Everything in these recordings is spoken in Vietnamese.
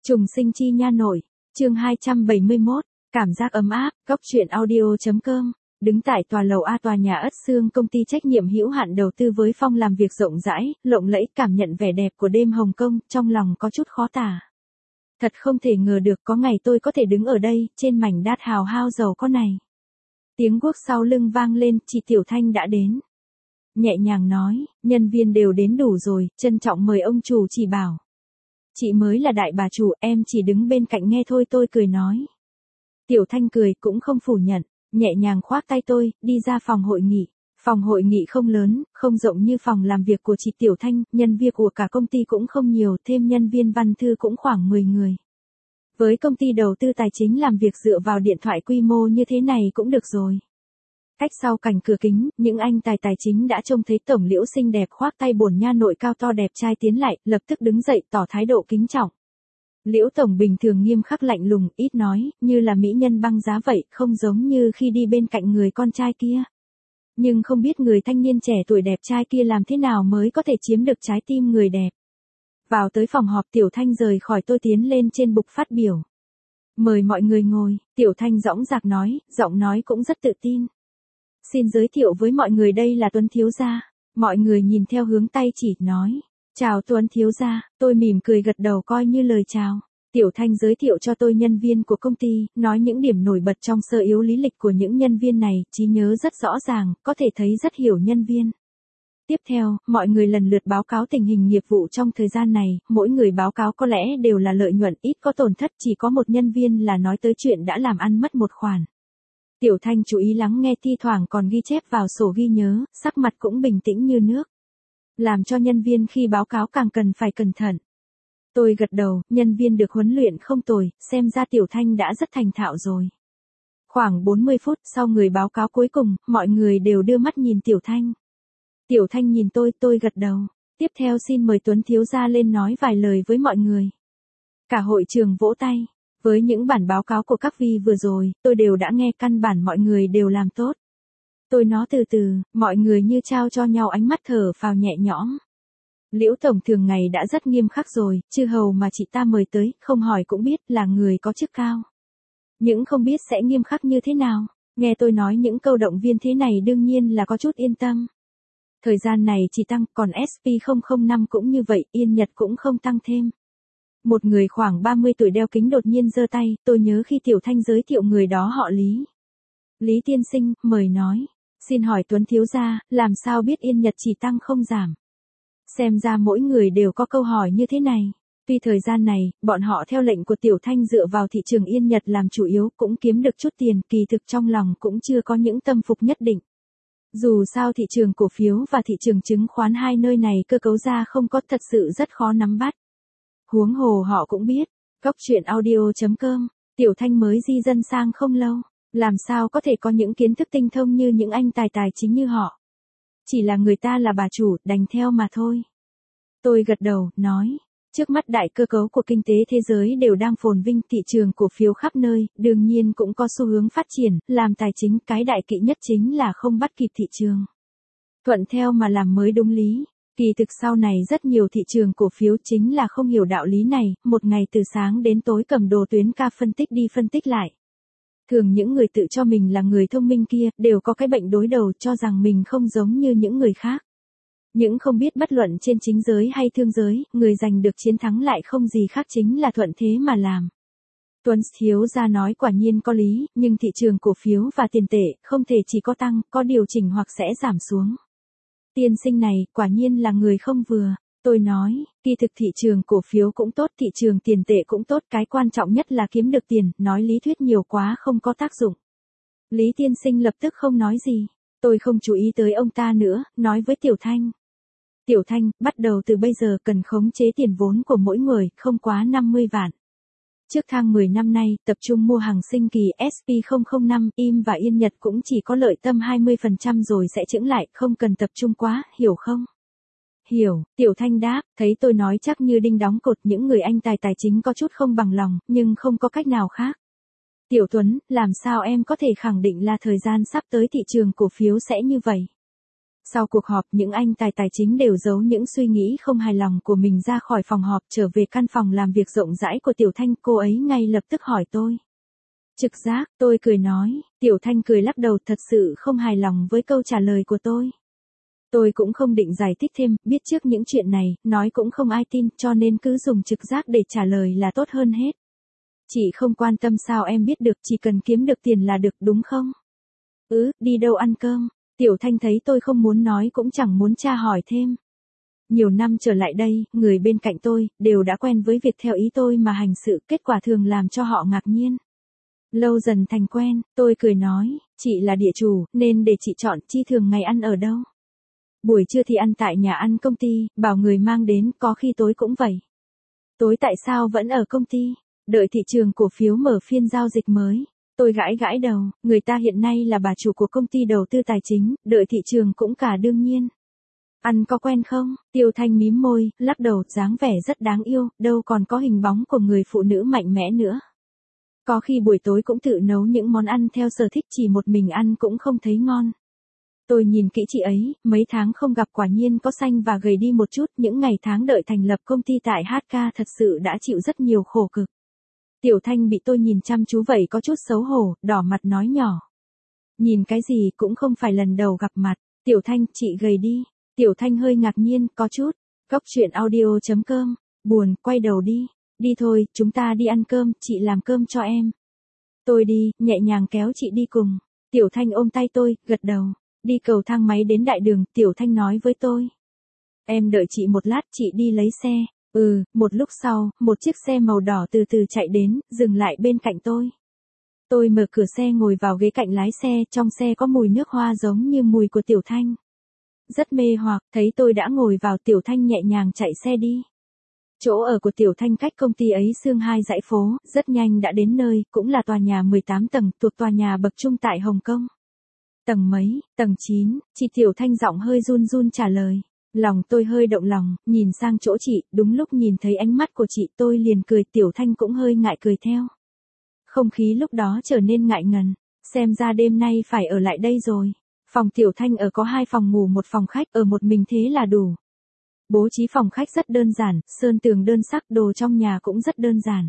Trùng sinh chi nha nội, chương 271, cảm giác ấm áp, góc truyện audio.com, đứng tại tòa lầu A tòa nhà Ất Xương công ty trách nhiệm hữu hạn đầu tư với phong làm việc rộng rãi, lộng lẫy cảm nhận vẻ đẹp của đêm Hồng Kông, trong lòng có chút khó tả. Thật không thể ngờ được có ngày tôi có thể đứng ở đây, trên mảnh đát hào hao giàu có này. Tiếng guốc sau lưng vang lên, chị Tiểu Thanh đã đến. Nhẹ nhàng nói, nhân viên đều đến đủ rồi, trân trọng mời ông chủ chỉ bảo. Chị mới là đại bà chủ, em chỉ đứng bên cạnh nghe thôi, tôi cười nói. Tiểu Thanh cười cũng không phủ nhận, nhẹ nhàng khoác tay tôi, đi ra phòng hội nghị. Phòng hội nghị không lớn, không rộng như phòng làm việc của chị Tiểu Thanh, nhân viên của cả công ty cũng không nhiều, thêm nhân viên văn thư cũng khoảng 10 người. Với công ty đầu tư tài chính làm việc dựa vào điện thoại quy mô như thế này cũng được rồi. Cách sau cạnh cửa kính, những anh tài chính đã trông thấy Tổng Liễu xinh đẹp khoác tay bổn nha nội cao to đẹp trai tiến lại, lập tức đứng dậy tỏ thái độ kính trọng. Liễu Tổng bình thường nghiêm khắc lạnh lùng, ít nói, như là mỹ nhân băng giá vậy, không giống như khi đi bên cạnh người con trai kia. Nhưng không biết người thanh niên trẻ tuổi đẹp trai kia làm thế nào mới có thể chiếm được trái tim người đẹp. Vào tới phòng họp, Tiểu Thanh rời khỏi tôi tiến lên trên bục phát biểu. Mời mọi người ngồi, Tiểu Thanh dõng dạc nói, giọng nói cũng rất tự tin. Xin giới thiệu với mọi người, đây là Tuấn thiếu gia. Mọi người nhìn theo hướng tay chỉ, nói. Chào Tuấn thiếu gia, tôi mỉm cười gật đầu coi như lời chào. Tiểu Thanh giới thiệu cho tôi nhân viên của công ty, nói những điểm nổi bật trong sơ yếu lý lịch của những nhân viên này, trí nhớ rất rõ ràng, có thể thấy rất hiểu nhân viên. Tiếp theo, mọi người lần lượt báo cáo tình hình nghiệp vụ trong thời gian này, mỗi người báo cáo có lẽ đều là lợi nhuận, ít có tổn thất, chỉ có một nhân viên là nói tới chuyện đã làm ăn mất một khoản. Tiểu Thanh chú ý lắng nghe, thi thoảng còn ghi chép vào sổ ghi nhớ, sắc mặt cũng bình tĩnh như nước. Làm cho nhân viên khi báo cáo càng cần phải cẩn thận. Tôi gật đầu, nhân viên được huấn luyện không tồi, xem ra Tiểu Thanh đã rất thành thạo rồi. Khoảng 40 phút sau người báo cáo cuối cùng, mọi người đều đưa mắt nhìn Tiểu Thanh. Tiểu Thanh nhìn tôi gật đầu. Tiếp theo xin mời Tuấn thiếu gia lên nói vài lời với mọi người. Cả hội trường vỗ tay. Với những bản báo cáo của các vị vừa rồi, tôi đều đã nghe, căn bản mọi người đều làm tốt. Tôi nói từ từ, mọi người như trao cho nhau ánh mắt thở phào nhẹ nhõm. Liễu Tổng thường ngày đã rất nghiêm khắc rồi, chư hầu mà chị ta mời tới, không hỏi cũng biết là người có chức cao. Những không biết sẽ nghiêm khắc như thế nào, nghe tôi nói những câu động viên thế này đương nhiên là có chút yên tâm. Thời gian này chỉ tăng, còn SP005 cũng như vậy, Yên Nhật cũng không tăng thêm. Một người khoảng 30 tuổi đeo kính đột nhiên giơ tay, tôi nhớ khi Tiểu Thanh giới thiệu người đó họ Lý. Lý tiên sinh, mời nói. Xin hỏi Tuấn thiếu gia, làm sao biết Yên Nhật chỉ tăng không giảm? Xem ra mỗi người đều có câu hỏi như thế này. Tuy thời gian này, bọn họ theo lệnh của Tiểu Thanh dựa vào thị trường Yên Nhật làm chủ yếu, cũng kiếm được chút tiền, kỳ thực trong lòng cũng chưa có những tâm phục nhất định. Dù sao thị trường cổ phiếu và thị trường chứng khoán hai nơi này cơ cấu ra không có, thật sự rất khó nắm bắt. Huống hồ họ cũng biết, góc truyện audio.com, Tiểu Thanh mới di dân sang không lâu, làm sao có thể có những kiến thức tinh thông như những anh tài chính như họ. Chỉ là người ta là bà chủ, đành theo mà thôi. Tôi gật đầu, nói, trước mắt đại cơ cấu của kinh tế thế giới đều đang phồn vinh, thị trường cổ phiếu khắp nơi, đương nhiên cũng có xu hướng phát triển, làm tài chính cái đại kỵ nhất chính là không bắt kịp thị trường. Thuận theo mà làm mới đúng lý. Kỳ thực sau này rất nhiều thị trường cổ phiếu chính là không hiểu đạo lý này, một ngày từ sáng đến tối cầm đồ tuyến ca phân tích đi phân tích lại. Thường những người tự cho mình là người thông minh kia, đều có cái bệnh đối đầu cho rằng mình không giống như những người khác. Những không biết bất luận trên chính giới hay thương giới, người giành được chiến thắng lại không gì khác chính là thuận thế mà làm. Tuấn thiếu gia nói quả nhiên có lý, nhưng thị trường cổ phiếu và tiền tệ không thể chỉ có tăng, có điều chỉnh hoặc sẽ giảm xuống. Tiên sinh này, quả nhiên là người không vừa. Tôi nói, kỳ thực thị trường cổ phiếu cũng tốt, thị trường tiền tệ cũng tốt, cái quan trọng nhất là kiếm được tiền, nói lý thuyết nhiều quá không có tác dụng. Lý tiên sinh lập tức không nói gì. Tôi không chú ý tới ông ta nữa, nói với Tiểu Thanh. Tiểu Thanh, bắt đầu từ bây giờ cần khống chế tiền vốn của mỗi người, không quá 50 vạn. Trước tháng 10 năm nay, tập trung mua hàng sinh kỳ SP005, Im và Yên Nhật cũng chỉ có lợi tâm 20% rồi sẽ chững lại, không cần tập trung quá, hiểu không? Hiểu, Tiểu Thanh đáp, thấy tôi nói chắc như đinh đóng cột, những người anh tài chính có chút không bằng lòng, nhưng không có cách nào khác. Tiểu Tuấn, làm sao em có thể khẳng định là thời gian sắp tới thị trường cổ phiếu sẽ như vậy? Sau cuộc họp, những anh tài chính đều giấu những suy nghĩ không hài lòng của mình ra khỏi phòng họp, trở về căn phòng làm việc rộng rãi của Tiểu Thanh. Cô ấy ngay lập tức hỏi tôi. Trực giác, tôi cười nói. Tiểu Thanh cười lắc đầu, thật sự không hài lòng với câu trả lời của tôi. Tôi cũng không định giải thích thêm, biết trước những chuyện này, nói cũng không ai tin, cho nên cứ dùng trực giác để trả lời là tốt hơn hết. Chị không quan tâm sao em biết được, chỉ cần kiếm được tiền là được, đúng không? Đi đâu ăn cơm? Tiểu Thanh thấy tôi không muốn nói cũng chẳng muốn tra hỏi thêm. Nhiều năm trở lại đây, người bên cạnh tôi, đều đã quen với việc theo ý tôi mà hành sự, kết quả thường làm cho họ ngạc nhiên. Lâu dần thành quen, tôi cười nói, chị là địa chủ, nên để chị chọn, chi thường ngày ăn ở đâu. Buổi trưa thì ăn tại nhà ăn công ty, bảo người mang đến, có khi tối cũng vậy. Tối tại sao vẫn ở công ty? Đợi thị trường cổ phiếu mở phiên giao dịch mới. Tôi gãi đầu, người ta hiện nay là bà chủ của công ty đầu tư tài chính, đợi thị trường cũng cả đương nhiên. Ăn có quen không? Tiêu Thanh mím môi, lắc đầu, dáng vẻ rất đáng yêu, đâu còn có hình bóng của người phụ nữ mạnh mẽ nữa. Có khi buổi tối cũng tự nấu những món ăn theo sở thích, chỉ một mình ăn cũng không thấy ngon. Tôi nhìn kỹ chị ấy, mấy tháng không gặp quả nhiên có xanh và gầy đi một chút, những ngày tháng đợi thành lập công ty tại HK thật sự đã chịu rất nhiều khổ cực. Tiểu Thanh bị tôi nhìn chăm chú vậy có chút xấu hổ, đỏ mặt nói nhỏ. Nhìn cái gì cũng không phải lần đầu gặp mặt, Tiểu Thanh, chị gầy đi. Tiểu Thanh hơi ngạc nhiên, có chút. Cóc truyện audio.com, buồn, quay đầu đi. Đi thôi, chúng ta đi ăn cơm, chị làm cơm cho em. Tôi đi, nhẹ nhàng kéo chị đi cùng. Tiểu Thanh ôm tay tôi, gật đầu. Đi cầu thang máy đến đại đường, Tiểu Thanh nói với tôi. Em đợi chị một lát, chị đi lấy xe. Một lúc sau, một chiếc xe màu đỏ từ từ chạy đến, dừng lại bên cạnh tôi. Tôi mở cửa xe ngồi vào ghế cạnh lái xe, trong xe có mùi nước hoa giống như mùi của Tiểu Thanh. Rất mê hoặc, thấy tôi đã ngồi vào, Tiểu Thanh nhẹ nhàng chạy xe đi. Chỗ ở của Tiểu Thanh cách công ty ấy xương 2 dãy phố, rất nhanh đã đến nơi, cũng là tòa nhà 18 tầng, thuộc tòa nhà bậc trung tại Hồng Kông. Tầng mấy? Tầng 9, chị Tiểu Thanh giọng hơi run run trả lời. Lòng tôi hơi động lòng, nhìn sang chỗ chị, đúng lúc nhìn thấy ánh mắt của chị tôi liền cười, Tiểu Thanh cũng hơi ngại cười theo. Không khí lúc đó trở nên ngại ngần, xem ra đêm nay phải ở lại đây rồi. Phòng Tiểu Thanh ở có 2 phòng ngủ, 1 phòng khách, ở một mình thế là đủ. Bố trí phòng khách rất đơn giản, sơn tường đơn sắc, đồ trong nhà cũng rất đơn giản.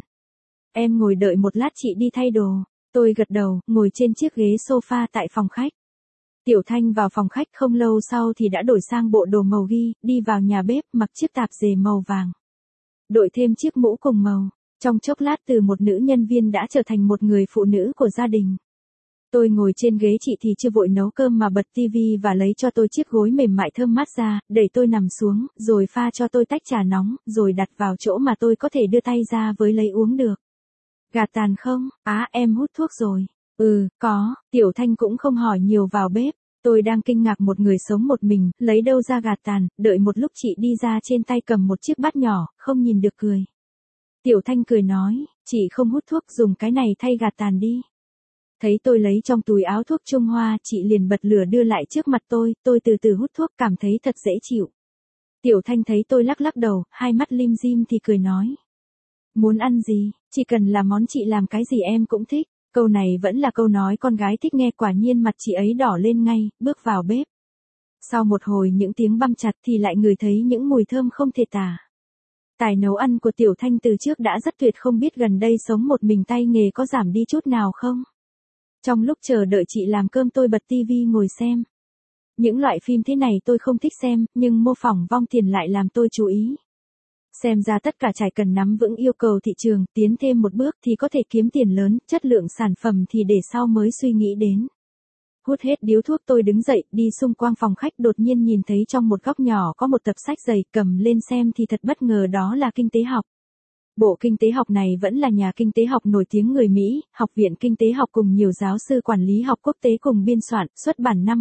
Em ngồi đợi một lát chị đi thay đồ. Tôi gật đầu, ngồi trên chiếc ghế sofa tại phòng khách. Tiểu Thanh vào phòng khách không lâu sau thì đã đổi sang bộ đồ màu ghi, đi vào nhà bếp, mặc chiếc tạp dề màu vàng. Đội thêm chiếc mũ cùng màu. Trong chốc lát từ một nữ nhân viên đã trở thành một người phụ nữ của gia đình. Tôi ngồi trên ghế chị thì chưa vội nấu cơm mà bật tivi và lấy cho tôi chiếc gối mềm mại thơm mát ra, đẩy tôi nằm xuống, rồi pha cho tôi tách trà nóng, rồi đặt vào chỗ mà tôi có thể đưa tay ra với lấy uống được. Gạt tàn không? Em hút thuốc rồi. Có. Tiểu Thanh cũng không hỏi nhiều vào bếp. Tôi đang kinh ngạc một người sống một mình, lấy đâu ra gạt tàn, đợi một lúc chị đi ra trên tay cầm một chiếc bát nhỏ, không nhìn được cười. Tiểu Thanh cười nói, chị không hút thuốc, dùng cái này thay gạt tàn đi. Thấy tôi lấy trong túi áo thuốc Trung Hoa, chị liền bật lửa đưa lại trước mặt tôi từ từ hút thuốc, cảm thấy thật dễ chịu. Tiểu Thanh thấy tôi lắc lắc đầu, hai mắt lim dim thì cười nói. Muốn ăn gì, chỉ cần là món chị làm cái gì em cũng thích. Câu này vẫn là câu nói con gái thích nghe, quả nhiên mặt chị ấy đỏ lên ngay, bước vào bếp. Sau một hồi những tiếng băm chặt thì lại ngửi thấy những mùi thơm không thể tả. Tài nấu ăn của Tiểu Thanh từ trước đã rất tuyệt, không biết gần đây sống một mình tay nghề có giảm đi chút nào không? Trong lúc chờ đợi chị làm cơm tôi bật tivi ngồi xem. Những loại phim thế này tôi không thích xem, nhưng mô phỏng vong tiền lại làm tôi chú ý. Xem ra tất cả trải cần nắm vững yêu cầu thị trường, tiến thêm một bước thì có thể kiếm tiền lớn, chất lượng sản phẩm thì để sau mới suy nghĩ đến. Hút hết điếu thuốc tôi đứng dậy, đi xung quanh phòng khách, đột nhiên nhìn thấy trong một góc nhỏ có một tập sách dày, cầm lên xem thì thật bất ngờ, đó là kinh tế học. Bộ kinh tế học này vẫn là nhà kinh tế học nổi tiếng người Mỹ, Học viện Kinh tế học cùng nhiều giáo sư quản lý học quốc tế cùng biên soạn, xuất bản năm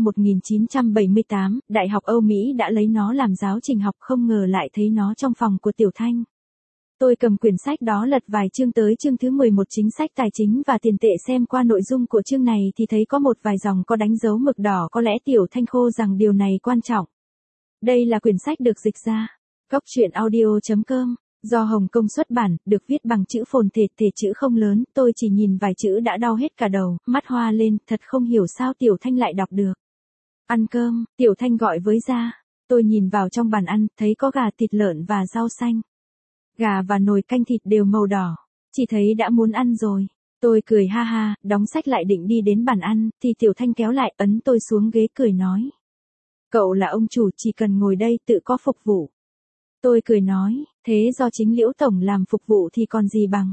1978, Đại học Âu Mỹ đã lấy nó làm giáo trình học, không ngờ lại thấy nó trong phòng của Tiểu Thanh. Tôi cầm quyển sách đó lật vài chương tới chương thứ 11 chính sách tài chính và tiền tệ, xem qua nội dung của chương này thì thấy có một vài dòng có đánh dấu mực đỏ, có lẽ Tiểu Thanh khô rằng điều này quan trọng. Đây là quyển sách được dịch ra. Cóc truyện audio.com. Do Hồng Kông xuất bản, được viết bằng chữ phồn thể chữ không lớn, tôi chỉ nhìn vài chữ đã đau hết cả đầu, mắt hoa lên, thật không hiểu sao Tiểu Thanh lại đọc được. Ăn cơm, Tiểu Thanh gọi với ra. Tôi nhìn vào trong bàn ăn, thấy có gà, thịt lợn và rau xanh. Gà và nồi canh thịt đều màu đỏ. Chỉ thấy đã muốn ăn rồi. Tôi cười ha ha, đóng sách lại định đi đến bàn ăn, thì Tiểu Thanh kéo lại ấn tôi xuống ghế cười nói. Cậu là ông chủ, chỉ cần ngồi đây tự có phục vụ. Tôi cười nói, thế do chính Liễu Tổng làm phục vụ thì còn gì bằng.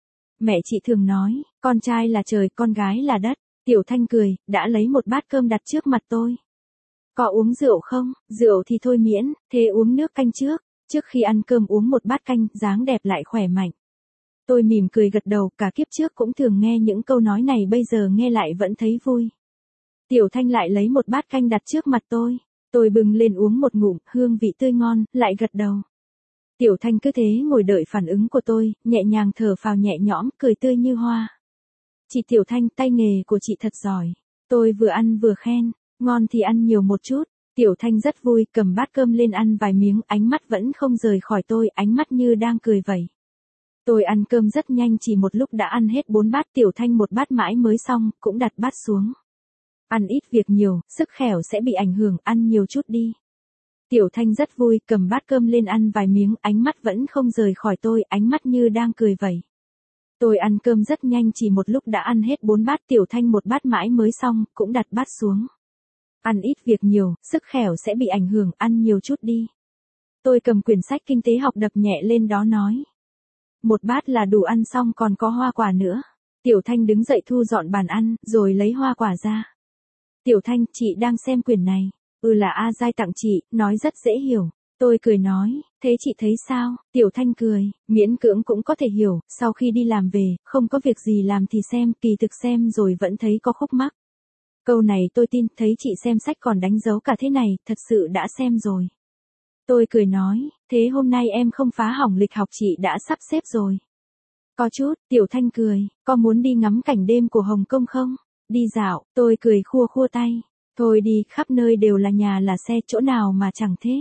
Mẹ chị thường nói, con trai là trời, con gái là đất. Tiểu Thanh cười, đã lấy một bát cơm đặt trước mặt tôi. Có uống rượu không? Rượu thì thôi miễn, thế uống nước canh trước. Trước khi ăn cơm uống một bát canh, dáng đẹp lại khỏe mạnh. Tôi mỉm cười gật đầu, cả kiếp trước cũng thường nghe những câu nói này, bây giờ nghe lại vẫn thấy vui. Tiểu Thanh lại lấy một bát canh đặt trước mặt tôi. Tôi bưng lên uống một ngụm, hương vị tươi ngon, lại gật đầu. Tiểu Thanh cứ thế ngồi đợi phản ứng của tôi, nhẹ nhàng thở phào nhẹ nhõm, cười tươi như hoa. Chị Tiểu Thanh, tay nghề của chị thật giỏi. Tôi vừa ăn vừa khen, ngon thì ăn nhiều một chút. Tiểu Thanh rất vui, cầm bát cơm lên ăn vài miếng, ánh mắt vẫn không rời khỏi tôi, ánh mắt như đang cười vậy. Tôi ăn cơm rất nhanh, chỉ một lúc đã ăn hết 4 bát, Tiểu Thanh một bát mãi mới xong, cũng đặt bát xuống. Ăn ít việc nhiều, sức khỏe sẽ bị ảnh hưởng, ăn nhiều chút đi. Tiểu Thanh rất vui, cầm bát cơm lên ăn vài miếng, ánh mắt vẫn không rời khỏi tôi, ánh mắt như đang cười vậy. Tôi ăn cơm rất nhanh, chỉ một lúc đã ăn hết 4 bát, Tiểu Thanh một bát mãi mới xong, cũng đặt bát xuống. Ăn ít việc nhiều, sức khỏe sẽ bị ảnh hưởng, ăn nhiều chút đi. Tôi cầm quyển sách kinh tế học đập nhẹ lên đó nói. Một bát là đủ ăn, xong còn có hoa quả nữa. Tiểu Thanh đứng dậy thu dọn bàn ăn, rồi lấy hoa quả ra. Tiểu Thanh, chị đang xem quyển này. Là A Giai tặng chị, nói rất dễ hiểu. Tôi cười nói, thế chị thấy sao? Tiểu Thanh cười, miễn cưỡng cũng có thể hiểu, sau khi đi làm về, không có việc gì làm thì xem, kỳ thực xem rồi vẫn thấy có khúc mắc. Câu này tôi tin, thấy chị xem sách còn đánh dấu cả thế này, thật sự đã xem rồi. Tôi cười nói, thế hôm nay em không phá hỏng lịch học chị đã sắp xếp rồi. Có chút, Tiểu Thanh cười, có muốn đi ngắm cảnh đêm của Hồng Kông không? Đi dạo, tôi cười khua khua tay. Thôi đi, khắp nơi đều là nhà là xe, chỗ nào mà chẳng thế.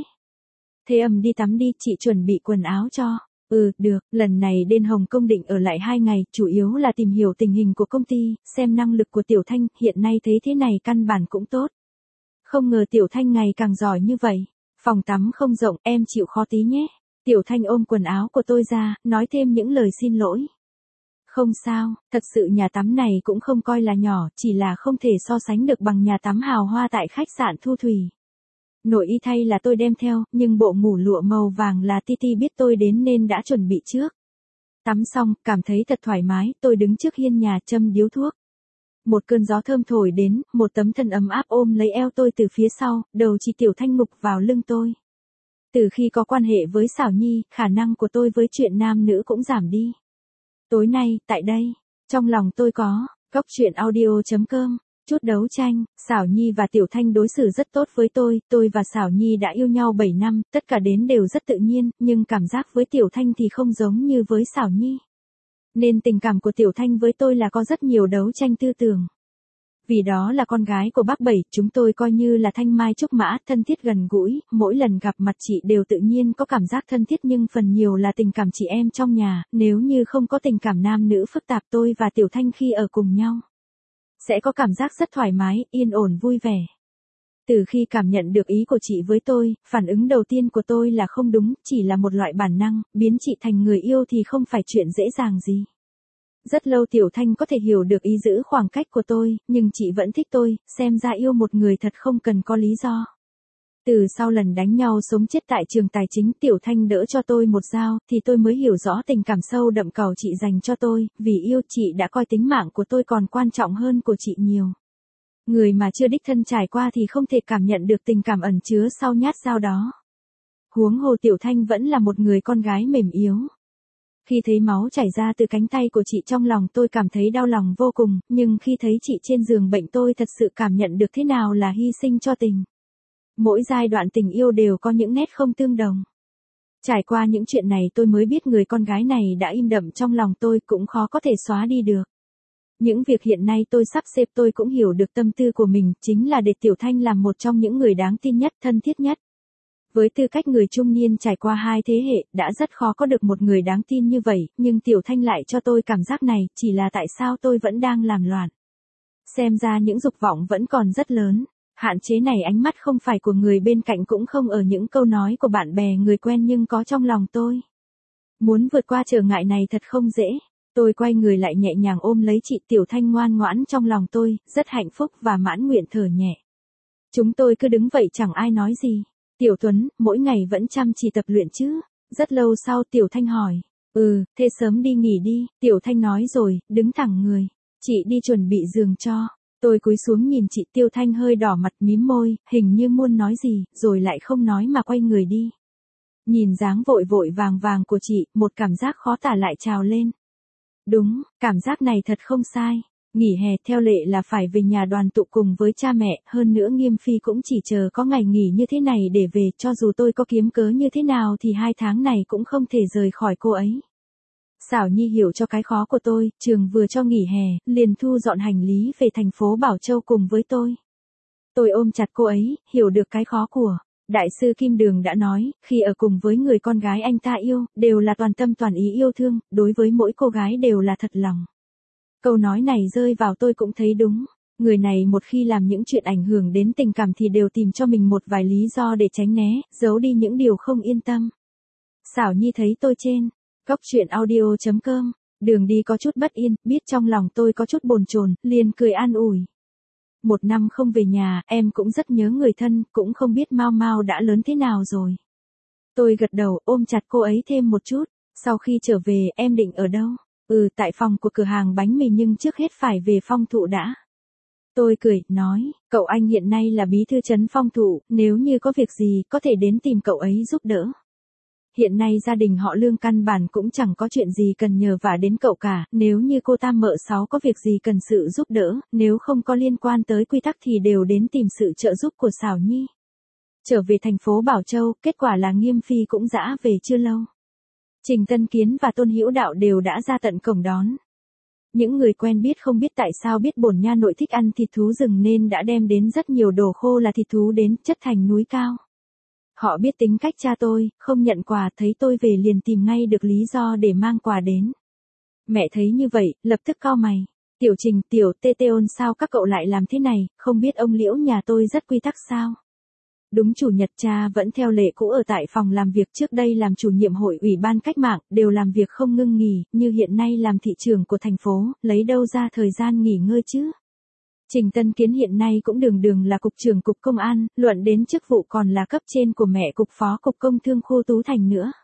Thế đi tắm đi, chị chuẩn bị quần áo cho. Được, lần này đến Hồng Kông định ở lại 2 ngày, chủ yếu là tìm hiểu tình hình của công ty, xem năng lực của Tiểu Thanh, hiện nay thấy thế này căn bản cũng tốt. Không ngờ Tiểu Thanh ngày càng giỏi như vậy. Phòng tắm không rộng, em chịu khó tí nhé. Tiểu Thanh ôm quần áo của tôi ra, nói thêm những lời xin lỗi. Không sao, thật sự nhà tắm này cũng không coi là nhỏ, chỉ là không thể so sánh được bằng nhà tắm hào hoa tại khách sạn Thu Thủy. Nội y thay là tôi đem theo, nhưng bộ ngủ lụa màu vàng là Titi biết tôi đến nên đã chuẩn bị trước. Tắm xong, cảm thấy thật thoải mái, tôi đứng trước hiên nhà châm điếu thuốc. Một cơn gió thơm thổi đến, một tấm thân ấm áp ôm lấy eo tôi từ phía sau, đầu chị Tiểu Thanh ngục vào lưng tôi. Từ khi có quan hệ với Xảo Nhi, khả năng của tôi với chuyện nam nữ cũng giảm đi. Tối nay, tại đây, trong lòng tôi có, góc chuyện audio.com, chút đấu tranh, Xảo Nhi và Tiểu Thanh đối xử rất tốt với tôi và Xảo Nhi đã yêu nhau 7 năm, tất cả đến đều rất tự nhiên, nhưng cảm giác với Tiểu Thanh thì không giống như với Xảo Nhi. Nên tình cảm của Tiểu Thanh với tôi là có rất nhiều đấu tranh tư tưởng. Vì đó là con gái của bác Bảy, chúng tôi coi như là thanh mai trúc mã, thân thiết gần gũi, mỗi lần gặp mặt chị đều tự nhiên có cảm giác thân thiết, nhưng phần nhiều là tình cảm chị em trong nhà, nếu như không có tình cảm nam nữ phức tạp, tôi và Tiểu Thanh khi ở cùng nhau sẽ có cảm giác rất thoải mái, yên ổn vui vẻ. Từ khi cảm nhận được ý của chị với tôi, phản ứng đầu tiên của tôi là không đúng, chỉ là một loại bản năng, biến chị thành người yêu thì không phải chuyện dễ dàng gì. Rất lâu Tiểu Thanh có thể hiểu được ý giữ khoảng cách của tôi, nhưng chị vẫn thích tôi, xem ra yêu một người thật không cần có lý do. Từ sau lần đánh nhau sống chết tại trường tài chính, Tiểu Thanh đỡ cho tôi một dao, thì tôi mới hiểu rõ tình cảm sâu đậm cầu chị dành cho tôi, vì yêu chị đã coi tính mạng của tôi còn quan trọng hơn của chị nhiều. Người mà chưa đích thân trải qua thì không thể cảm nhận được tình cảm ẩn chứa sau nhát dao đó. Huống hồ Tiểu Thanh vẫn là một người con gái mềm yếu. Khi thấy máu chảy ra từ cánh tay của chị, trong lòng tôi cảm thấy đau lòng vô cùng, nhưng khi thấy chị trên giường bệnh tôi thật sự cảm nhận được thế nào là hy sinh cho tình. Mỗi giai đoạn tình yêu đều có những nét không tương đồng. Trải qua những chuyện này tôi mới biết người con gái này đã in đậm trong lòng tôi, cũng khó có thể xóa đi được. Những việc hiện nay tôi sắp xếp tôi cũng hiểu được tâm tư của mình, chính là để Tiểu Thanh làm một trong những người đáng tin nhất, thân thiết nhất. Với tư cách người trung niên trải qua 2 thế hệ, đã rất khó có được một người đáng tin như vậy, nhưng Tiểu Thanh lại cho tôi cảm giác này, chỉ là tại sao tôi vẫn đang làm loạn. Xem ra những dục vọng vẫn còn rất lớn. Hạn chế này ánh mắt không phải của người bên cạnh cũng không ở những câu nói của bạn bè người quen nhưng có trong lòng tôi. Muốn vượt qua trở ngại này thật không dễ. Tôi quay người lại nhẹ nhàng ôm lấy chị Tiểu Thanh ngoan ngoãn trong lòng tôi, rất hạnh phúc và mãn nguyện thở nhẹ. Chúng tôi cứ đứng vậy chẳng ai nói gì. Tiểu Tuấn, mỗi ngày vẫn chăm chỉ tập luyện chứ? Rất lâu sau Tiểu Thanh hỏi. Thế sớm đi nghỉ đi, Tiểu Thanh nói rồi, đứng thẳng người. Chị đi chuẩn bị giường cho. Tôi cúi xuống nhìn chị Tiểu Thanh hơi đỏ mặt mím môi, hình như muốn nói gì, rồi lại không nói mà quay người đi. Nhìn dáng vội vội vàng vàng của chị, một cảm giác khó tả lại trào lên. Đúng, cảm giác này thật không sai. Nghỉ hè theo lệ là phải về nhà đoàn tụ cùng với cha mẹ, hơn nữa Nghiêm Phi cũng chỉ chờ có ngày nghỉ như thế này để về, cho dù tôi có kiếm cớ như thế nào thì 2 tháng này cũng không thể rời khỏi cô ấy. Xảo Nhi hiểu cho cái khó của tôi, trường vừa cho nghỉ hè, liền thu dọn hành lý về thành phố Bảo Châu cùng với tôi. Tôi ôm chặt cô ấy, hiểu được cái khó của. Đại sư Kim Đường đã nói, khi ở cùng với người con gái anh ta yêu, đều là toàn tâm toàn ý yêu thương, đối với mỗi cô gái đều là thật lòng. Câu nói này rơi vào tôi cũng thấy đúng. Người này một khi làm những chuyện ảnh hưởng đến tình cảm thì đều tìm cho mình một vài lý do để tránh né, giấu đi những điều không yên tâm. Xảo Nhi thấy tôi trên Cóc Truyện Audio.com, đường đi có chút bất yên, biết trong lòng tôi có chút bồn chồn, liền cười an ủi. 1 năm không về nhà, em cũng rất nhớ người thân, cũng không biết Mau Mau đã lớn thế nào rồi. Tôi gật đầu, ôm chặt cô ấy thêm một chút. Sau khi trở về, em định ở đâu? Tại phòng của cửa hàng bánh mì nhưng trước hết phải về Phong Thụ đã. Tôi cười, nói, cậu anh hiện nay là bí thư trấn Phong Thụ, nếu như có việc gì, có thể đến tìm cậu ấy giúp đỡ. Hiện nay gia đình họ Lương căn bản cũng chẳng có chuyện gì cần nhờ vả đến cậu cả, nếu như cô Tam Mợ Sáu có việc gì cần sự giúp đỡ, nếu không có liên quan tới quy tắc thì đều đến tìm sự trợ giúp của Xảo Nhi. Trở về thành phố Bảo Châu, kết quả là Nghiêm Phi cũng dã về chưa lâu. Trình Tân Kiến và Tôn Hữu Đạo đều đã ra tận cổng đón. Những người quen biết không biết tại sao biết bổn nha nội thích ăn thịt thú rừng nên đã đem đến rất nhiều đồ khô là thịt thú đến chất thành núi cao. Họ biết tính cách cha tôi, không nhận quà, thấy tôi về liền tìm ngay được lý do để mang quà đến. Mẹ thấy như vậy, lập tức cau mày. Tiểu Trình, Tiểu Tê Tê ôn sao các cậu lại làm thế này, không biết ông Liễu nhà tôi rất quy tắc sao? Đúng chủ nhật cha vẫn theo lệ cũ ở tại phòng làm việc, trước đây làm chủ nhiệm hội ủy ban cách mạng, đều làm việc không ngưng nghỉ, như hiện nay làm thị trưởng của thành phố, lấy đâu ra thời gian nghỉ ngơi chứ? Trình Tân Kiến hiện nay cũng đường đường là cục trưởng cục công an, luận đến chức vụ còn là cấp trên của mẹ cục phó cục công thương khu Tú Thành nữa.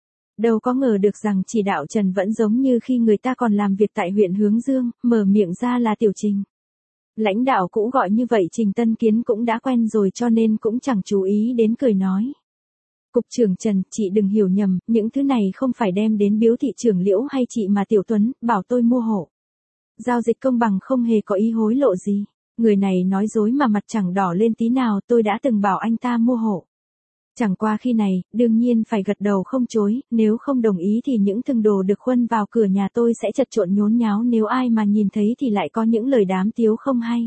Đâu có ngờ được rằng chỉ đạo Trần vẫn giống như khi người ta còn làm việc tại huyện Hướng Dương, mở miệng ra là Tiểu Trình. Lãnh đạo cũ gọi như vậy Trình Tân Kiến cũng đã quen rồi cho nên cũng chẳng chú ý đến, cười nói. Cục trưởng Trần, chị đừng hiểu nhầm, những thứ này không phải đem đến biếu thị trưởng Liễu hay chị mà Tiểu Tuấn, bảo tôi mua hộ. Giao dịch công bằng không hề có ý hối lộ gì. Người này nói dối mà mặt chẳng đỏ lên tí nào, tôi đã từng bảo anh ta mua hộ. Chẳng qua khi này, đương nhiên phải gật đầu không chối, nếu không đồng ý thì những thừng đồ được khuân vào cửa nhà tôi sẽ chật trộn nhốn nháo, nếu ai mà nhìn thấy thì lại có những lời đám tiếu không hay.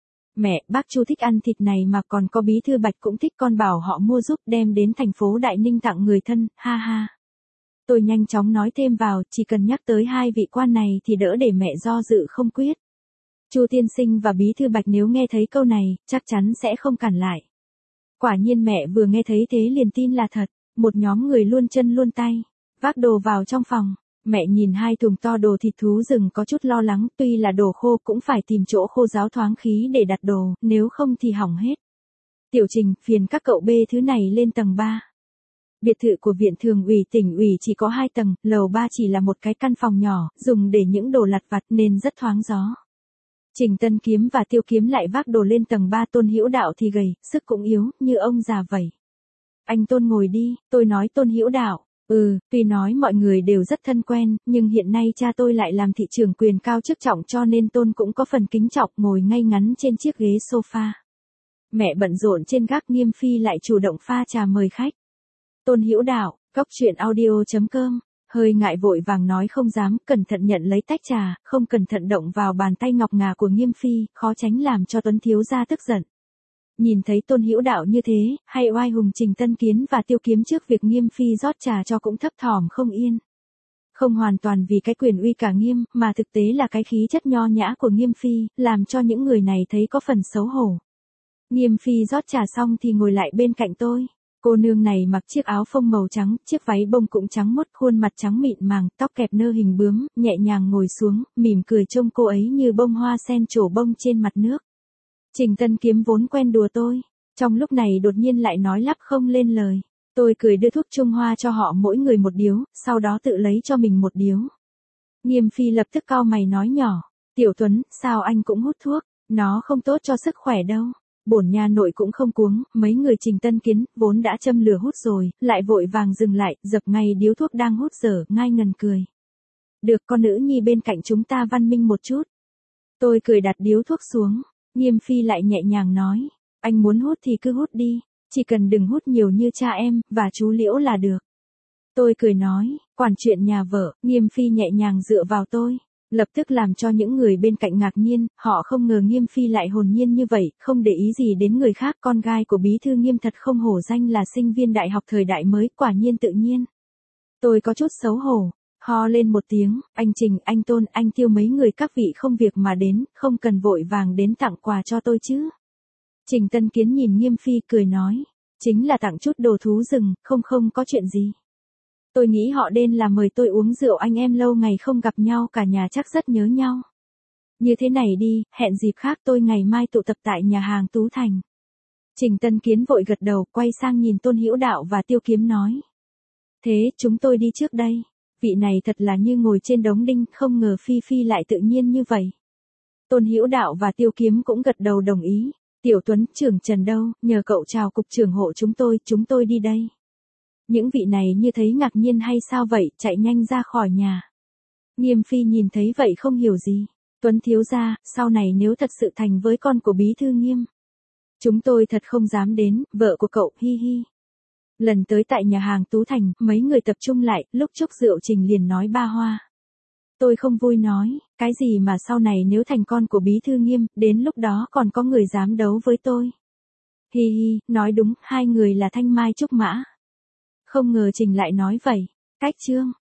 Mẹ, bác Chu thích ăn thịt này mà còn có bí thư Bạch cũng thích, con bảo họ mua giúp đem đến thành phố Đại Ninh tặng người thân, ha ha. Tôi nhanh chóng nói thêm vào, chỉ cần nhắc tới 2 vị quan này thì đỡ để mẹ do dự không quyết. Chu tiên sinh và bí thư Bạch nếu nghe thấy câu này, chắc chắn sẽ không cản lại. Quả nhiên mẹ vừa nghe thấy thế liền tin là thật, một nhóm người luôn chân luôn tay, vác đồ vào trong phòng. Mẹ nhìn 2 thùng to đồ thịt thú rừng có chút lo lắng, tuy là đồ khô cũng phải tìm chỗ khô ráo thoáng khí để đặt đồ, nếu không thì hỏng hết. Tiểu Trình, phiền các cậu bê thứ này lên tầng 3. Biệt thự của Viện Thường ủy Tỉnh ủy chỉ có 2 tầng, lầu 3 chỉ là một cái căn phòng nhỏ, dùng để những đồ lặt vặt nên rất thoáng gió. Trình Tân Kiếm và Tiêu Kiếm lại vác đồ lên tầng 3, Tôn Hữu Đạo thì gầy, sức cũng yếu, như ông già vậy. Anh Tôn ngồi đi, tôi nói Tôn Hữu Đạo. Tuy nói mọi người đều rất thân quen, nhưng hiện nay cha tôi lại làm thị trưởng quyền cao chức trọng cho nên Tôn cũng có phần kính trọng, ngồi ngay ngắn trên chiếc ghế sofa. Mẹ bận rộn trên gác, Nghiêm Phi lại chủ động pha trà mời khách. Tôn Hữu Đạo, Cóc Truyện Audio.com, hơi ngại vội vàng nói không dám, cẩn thận nhận lấy tách trà, không cẩn thận động vào bàn tay ngọc ngà của Nghiêm Phi, khó tránh làm cho Tuấn thiếu gia tức giận. Nhìn thấy Tôn Hữu Đạo như thế, hay oai hùng Trình Tân Kiến và Tiêu Kiếm trước việc Nghiêm Phi rót trà cho cũng thấp thỏm không yên. Không hoàn toàn vì cái quyền uy cả Nghiêm, mà thực tế là cái khí chất nho nhã của Nghiêm Phi, làm cho những người này thấy có phần xấu hổ. Nghiêm Phi rót trà xong thì ngồi lại bên cạnh tôi. Cô nương này mặc chiếc áo phông màu trắng, chiếc váy bông cũng trắng muốt, khuôn mặt trắng mịn màng, tóc kẹp nơ hình bướm, nhẹ nhàng ngồi xuống, mỉm cười trông cô ấy như bông hoa sen trổ bông trên mặt nước. Trình Tân Kiếm vốn quen đùa tôi, trong lúc này đột nhiên lại nói lắp không lên lời. Tôi cười đưa thuốc Trung Hoa cho họ mỗi người một điếu, sau đó tự lấy cho mình một điếu. Nghiêm Phi lập tức cau mày nói nhỏ, Tiểu Tuấn, sao anh cũng hút thuốc, nó không tốt cho sức khỏe đâu. Bổn nhà nội cũng không cuống, mấy người Trình Tân Kiến, vốn đã châm lửa hút rồi, lại vội vàng dừng lại, dập ngay điếu thuốc đang hút dở, ngai ngần cười. Được, con nữ nhi bên cạnh chúng ta văn minh một chút. Tôi cười đặt điếu thuốc xuống, Nghiêm Phi lại nhẹ nhàng nói, anh muốn hút thì cứ hút đi, chỉ cần đừng hút nhiều như cha em, và chú Liễu là được. Tôi cười nói, quản chuyện nhà vợ, Nghiêm Phi nhẹ nhàng dựa vào tôi. Lập tức làm cho những người bên cạnh ngạc nhiên, họ không ngờ Nghiêm Phi lại hồn nhiên như vậy, không để ý gì đến người khác. Con gái của bí thư Nghiêm thật không hổ danh là sinh viên đại học thời đại mới, quả nhiên tự nhiên. Tôi có chút xấu hổ, ho lên một tiếng, anh Trình, anh Tôn, anh Tiêu mấy người các vị không việc mà đến, không cần vội vàng đến tặng quà cho tôi chứ. Trình Tân Kiến nhìn Nghiêm Phi cười nói, chính là tặng chút đồ thú rừng, không có chuyện gì. Tôi nghĩ họ đến là mời tôi uống rượu, anh em lâu ngày không gặp nhau, cả nhà chắc rất nhớ nhau. Như thế này đi, hẹn dịp khác tôi ngày mai tụ tập tại nhà hàng Tú Thành. Trình Tân Kiến vội gật đầu, quay sang nhìn Tôn Hữu Đạo và Tiêu Kiếm nói. Thế, chúng tôi đi trước đây. Vị này thật là như ngồi trên đống đinh, không ngờ Phi Phi lại tự nhiên như vậy. Tôn Hữu Đạo và Tiêu Kiếm cũng gật đầu đồng ý. Tiểu Tuấn, trưởng Trần đâu, nhờ cậu chào cục trưởng hộ chúng tôi đi đây. Những vị này như thấy ngạc nhiên hay sao vậy, chạy nhanh ra khỏi nhà. Nghiêm Phi nhìn thấy vậy không hiểu gì. Tuấn thiếu gia, sau này nếu thật sự thành với con của bí thư Nghiêm, chúng tôi thật không dám đến, vợ của cậu, hi hi. Lần tới tại nhà hàng Tú Thành, mấy người tập trung lại, lúc chúc rượu Trình liền nói ba hoa. Tôi không vui nói, cái gì mà sau này nếu thành con của bí thư Nghiêm, đến lúc đó còn có người dám đấu với tôi. Hi hi, nói đúng, hai người là thanh mai trúc mã. Không ngờ Trình lại nói vậy. Cách chương